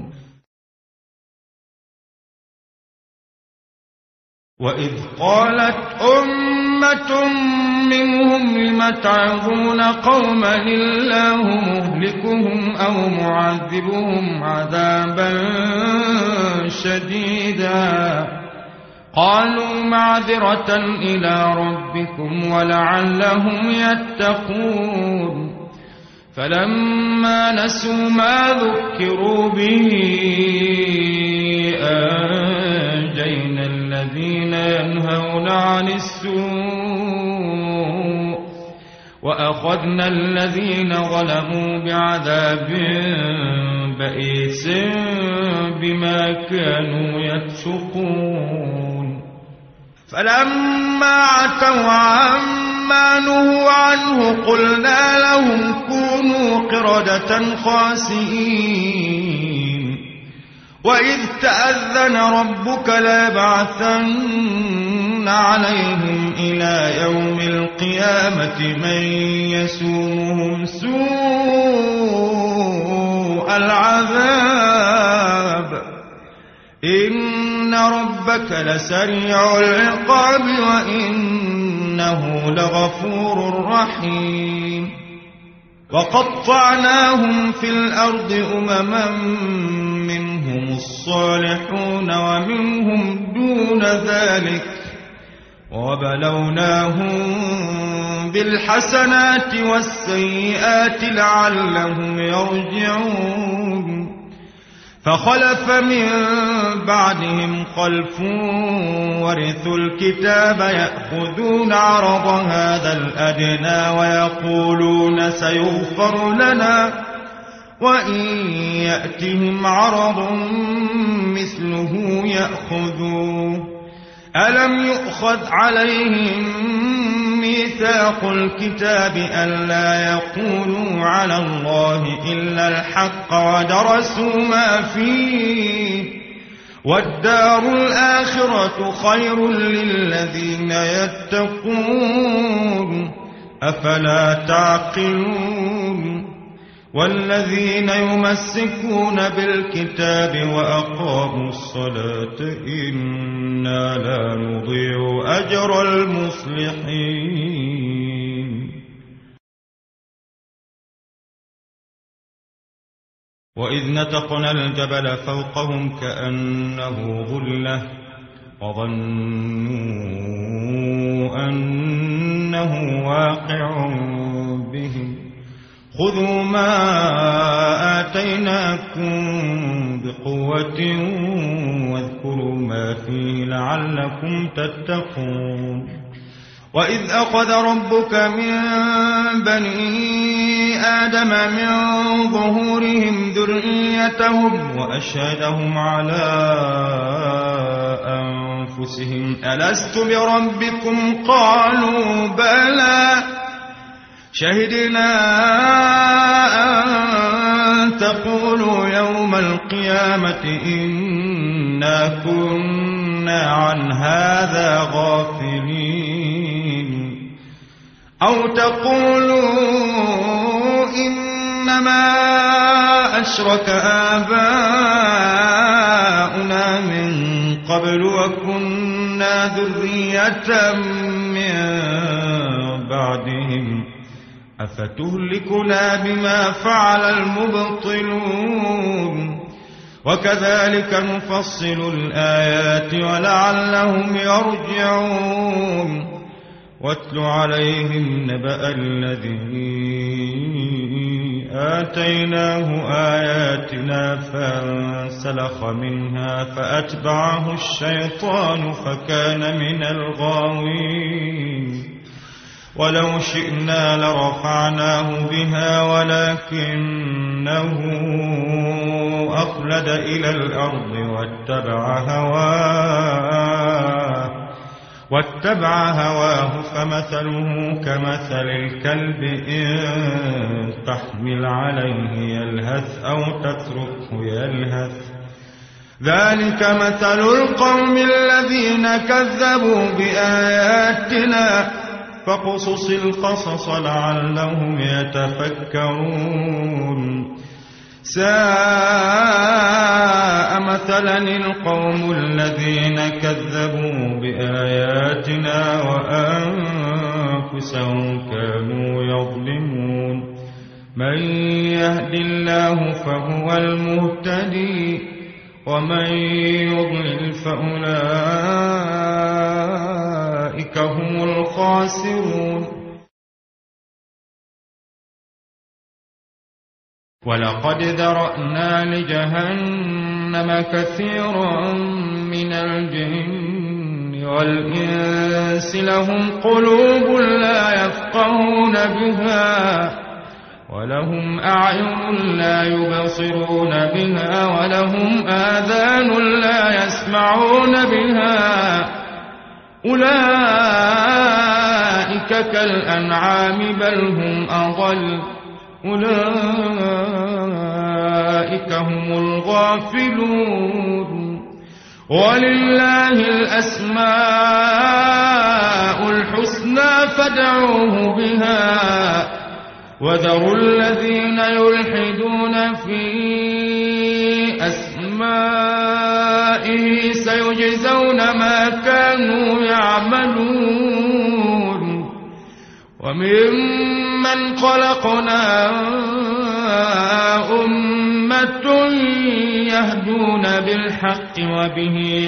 وإذ قالت أمة منهم لم تعظون قوما الله مهلكهم أو معذبهم عذابا شديدا قالوا معذرة إلى ربكم ولعلهم يتقون فلما نسوا ما ذكروا به أنجينا الذين ينهون عن السوء وأخذنا الذين ظلموا بعذاب بئيس بما كانوا يفسقون فلما عتوا عما نهوا عنه قلنا لهم كونوا قردة خاسئين وإذ تأذن ربك ليبعثن عليهم إلى يوم القيامة من يسومهم سوء العذاب إن ربك لسريع العقاب وإنه لغفور رحيم وقطعناهم في الأرض أمما منهم الصالحون ومنهم دون ذلك وبلوناهم بالحسنات والسيئات لعلهم يرجعون فخلف من بعدهم خلف ورثوا الكتاب يأخذون عرض هذا الأدنى ويقولون سيغفر لنا وإن يأتهم عرض مثله يأخذوه ألم يؤخذ عليهم ميثاق الكتاب ألا يقولوا على الله إلا الحق ودرسوا ما فيه والدار الآخرة خير للذين يتقون أفلا تعقلون والذين يمسكون بالكتاب وأقاموا الصلاة إنا لا نضيع أجر المصلحين وإذ نتقنا الجبل فوقهم كأنه ظلة وظنوا أنه واقع بهم خذوا ما آتيناكم بقوة واذكروا ما فيه لعلكم تتقون وإذ أخذ ربك من بني آدم من ظهورهم ذريتهم وأشهدهم على أنفسهم ألست بربكم قالوا بلى شهدنا أن تقولوا يوم القيامة إنا كنا عن هذا غافلين أو تقولوا إنما أشرك آباؤنا من قبل وكنا ذرية من بعدهم أفتهلكنا بما فعل المبطلون وكذلك نفصل الآيات ولعلهم يرجعون واتل عليهم نبأ الذي آتيناه آياتنا فانسلخ منها فأتبعه الشيطان فكان من الغاوين ولو شئنا لرفعناه بها ولكنه أخلد إلى الأرض واتبع هواه واتبع هواه فمثله كمثل الكلب إن تحمل عليه يلهث أو تتركه يلهث ذلك مثل القوم الذين كذبوا بآياتنا فاقصص القصص لعلهم يتفكرون ساء مثلا القوم الذين كذبوا بآياتنا وأنفسهم كانوا يظلمون من يهد الله فهو المهتدي ومن يضلل فأولئك هم الخاسرون ولقد ذرأنا لجهنم كثيرا من الجن والإنس لهم قلوب لا يفقهون بها ولهم أعين لا يبصرون بها ولهم آذان لا يسمعون بها أولئك كالأنعام بل هم أضل أولئك هم الغافلون ولله الأسماء الحسنى فادعوه بها وذروا الذين يلحدون في أسمائه سيجزون ما كانوا يعملون وممن خلقنا أمة يهدون بالحق وبه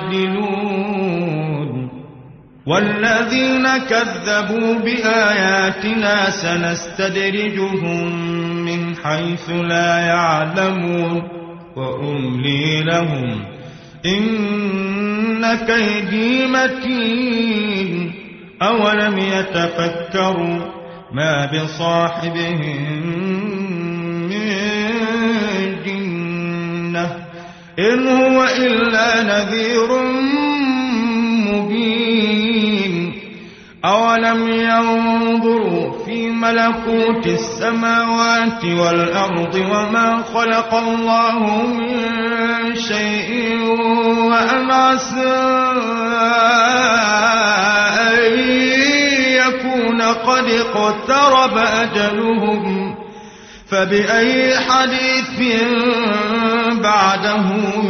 يعدلون والذين كذبوا بآياتنا سنستدرجهم من حيث لا يعلمون وأملي لهم إن كيدي متين أولم يتفكروا ما بصاحبهم من جنة إن هو إلا نذير مبين أولم ينظروا في ملكوت السماوات والأرض وما خلق الله من شيء وأن عسى أن يكون قد اقترب أجلهم فبأي حديث بعده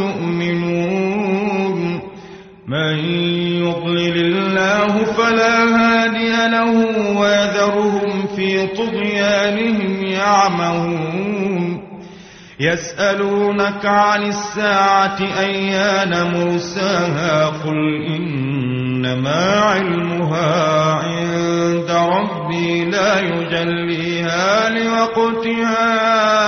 يؤمنون من يضلل الله فلا هادي له ويذرهم في طغيانهم يعمهون يسألونك عن الساعة أيان مرساها قل إنما علمها عند ربي لا يجليها لوقتها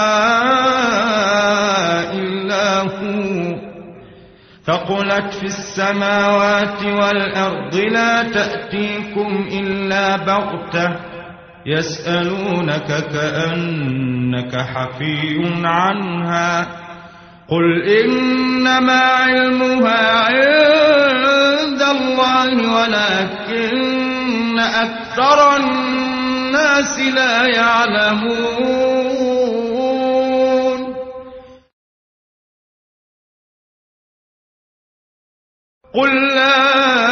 إلا هو ثقلت في السماوات والأرض لا تأتيكم إلا بغتة يسألونك كأنك حفي عنها قل إنما علمها عند الله ولكن أكثر الناس لا يعلمون قل لا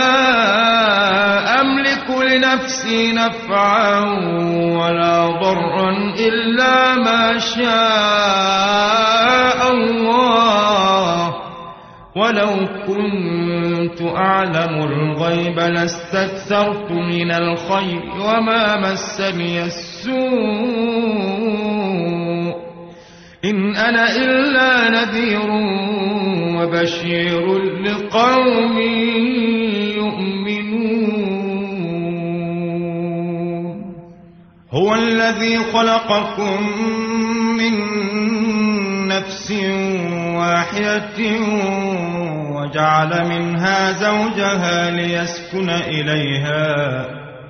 أملك لنفسي نفعا ولا ضرا إلا ما شاء الله ولو كنت أعلم الغيب لاستكثرت من الخير وما مسني السوء إن أنا إلا نذير وبشير لقوم يؤمنون هو الذي خلقكم من نفس واحدة وجعل منها زوجها ليسكن إليها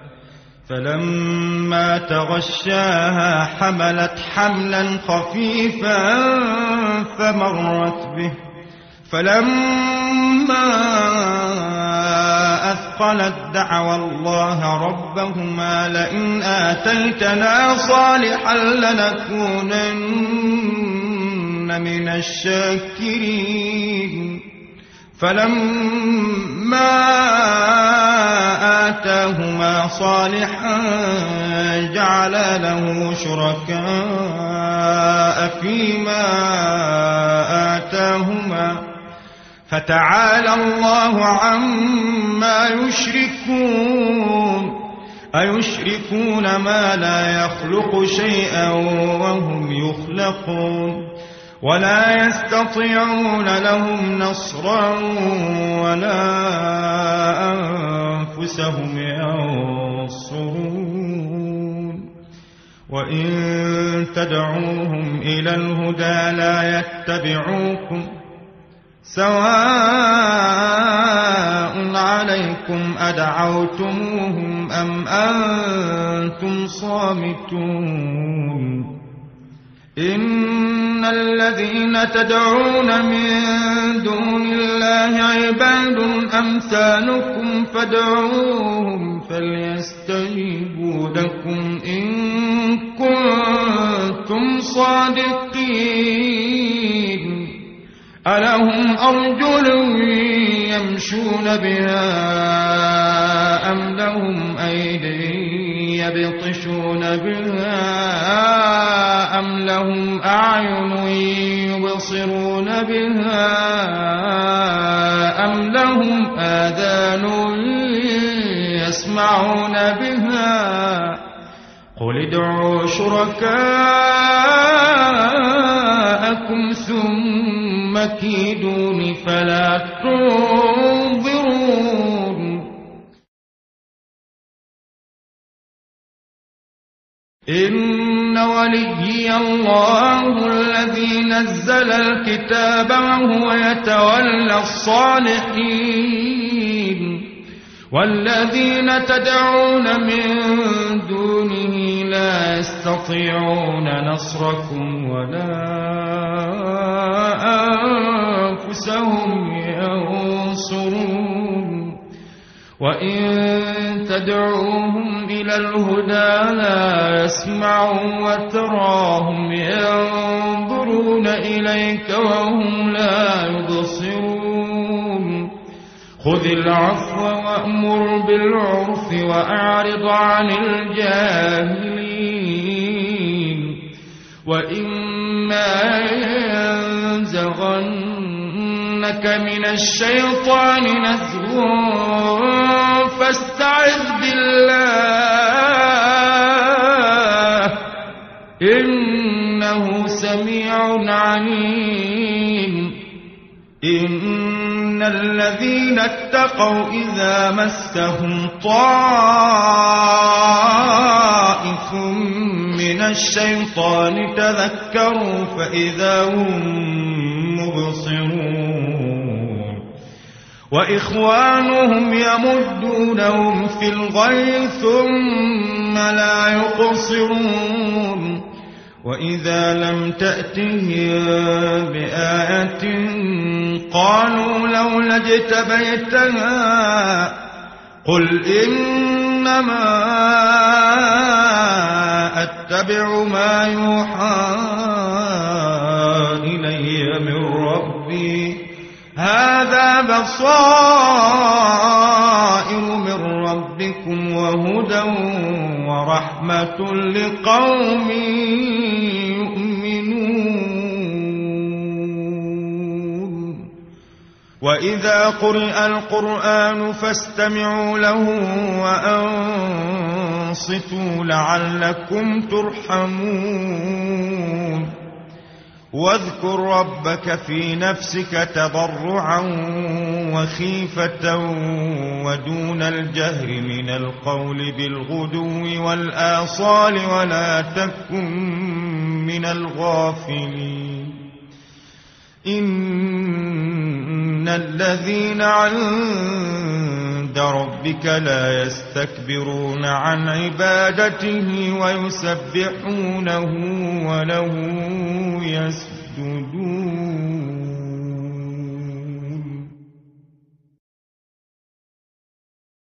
فلما تغشاها حملت حملا خفيفا فمرت به فلما أثقلت دعوى الله ربهما لئن آتيتنا صالحا لنكونن من الشاكرين فلما آتاهما صالحا جعل له شركاء فيما آتاهما فتعالى الله عما يشركون أيشركون ما لا يخلق شيئا وهم يخلقون ولا يستطيعون لهم نصرا ولا أنفسهم ينصرون وإن تدعوهم إلى الهدى لا يتبعوكم سواء عليكم أدعوتموهم أم أنتم صامتون إن الذين تدعون من دون الله عباد أمثالكم فادعوهم فليستجيبوا لكم إن كنتم صادقين ألهم أرجل يمشون بها أم لهم أيدي يبطشون بها أم لهم أعين يبصرون بها أم لهم آذان يسمعون بها قل ادعوا شركاءكم ثم كيدون فلا تنظرون إن وليي الله الذي نزل الكتاب وهو يتولى الصالحين والذين تدعون من دونه لا يستطيعون نصركم ولا أنفسهم ينصرون وإن تدعوهم إلى الهدى لا يسمعوا وتراهم ينظرون إليك وهم لا يبصرون خذ العفو وأمر بالعرف وأعرض عن الجاهلين وإما ينزغنك من الشيطان نزغ فاستعذ بالله إنه سميع عليم إن الذين اتقوا إذا مسهم طائف من الشيطان تذكروا فإذا هم مبصرون وإخوانهم يمدونهم في الغي ثم لا يقصرون وإذا لم تأتهم بآية قالوا لولا اجتبيتها قل إنما أتبع ما يوحى إلي من ربي هذا بصائر من ربكم وهدى ورحمة لقوم يؤمنون وإذا قرئ القرآن فاستمعوا له وأنصتوا لعلكم ترحمون واذكر ربك في نفسك تضرعا وخيفة ودون الجهر من القول بالغدو والآصال ولا تكن من الغافلين إن الذين عند ربك لا يستكبرون عن عبادته ويسبحونه وله يسجدون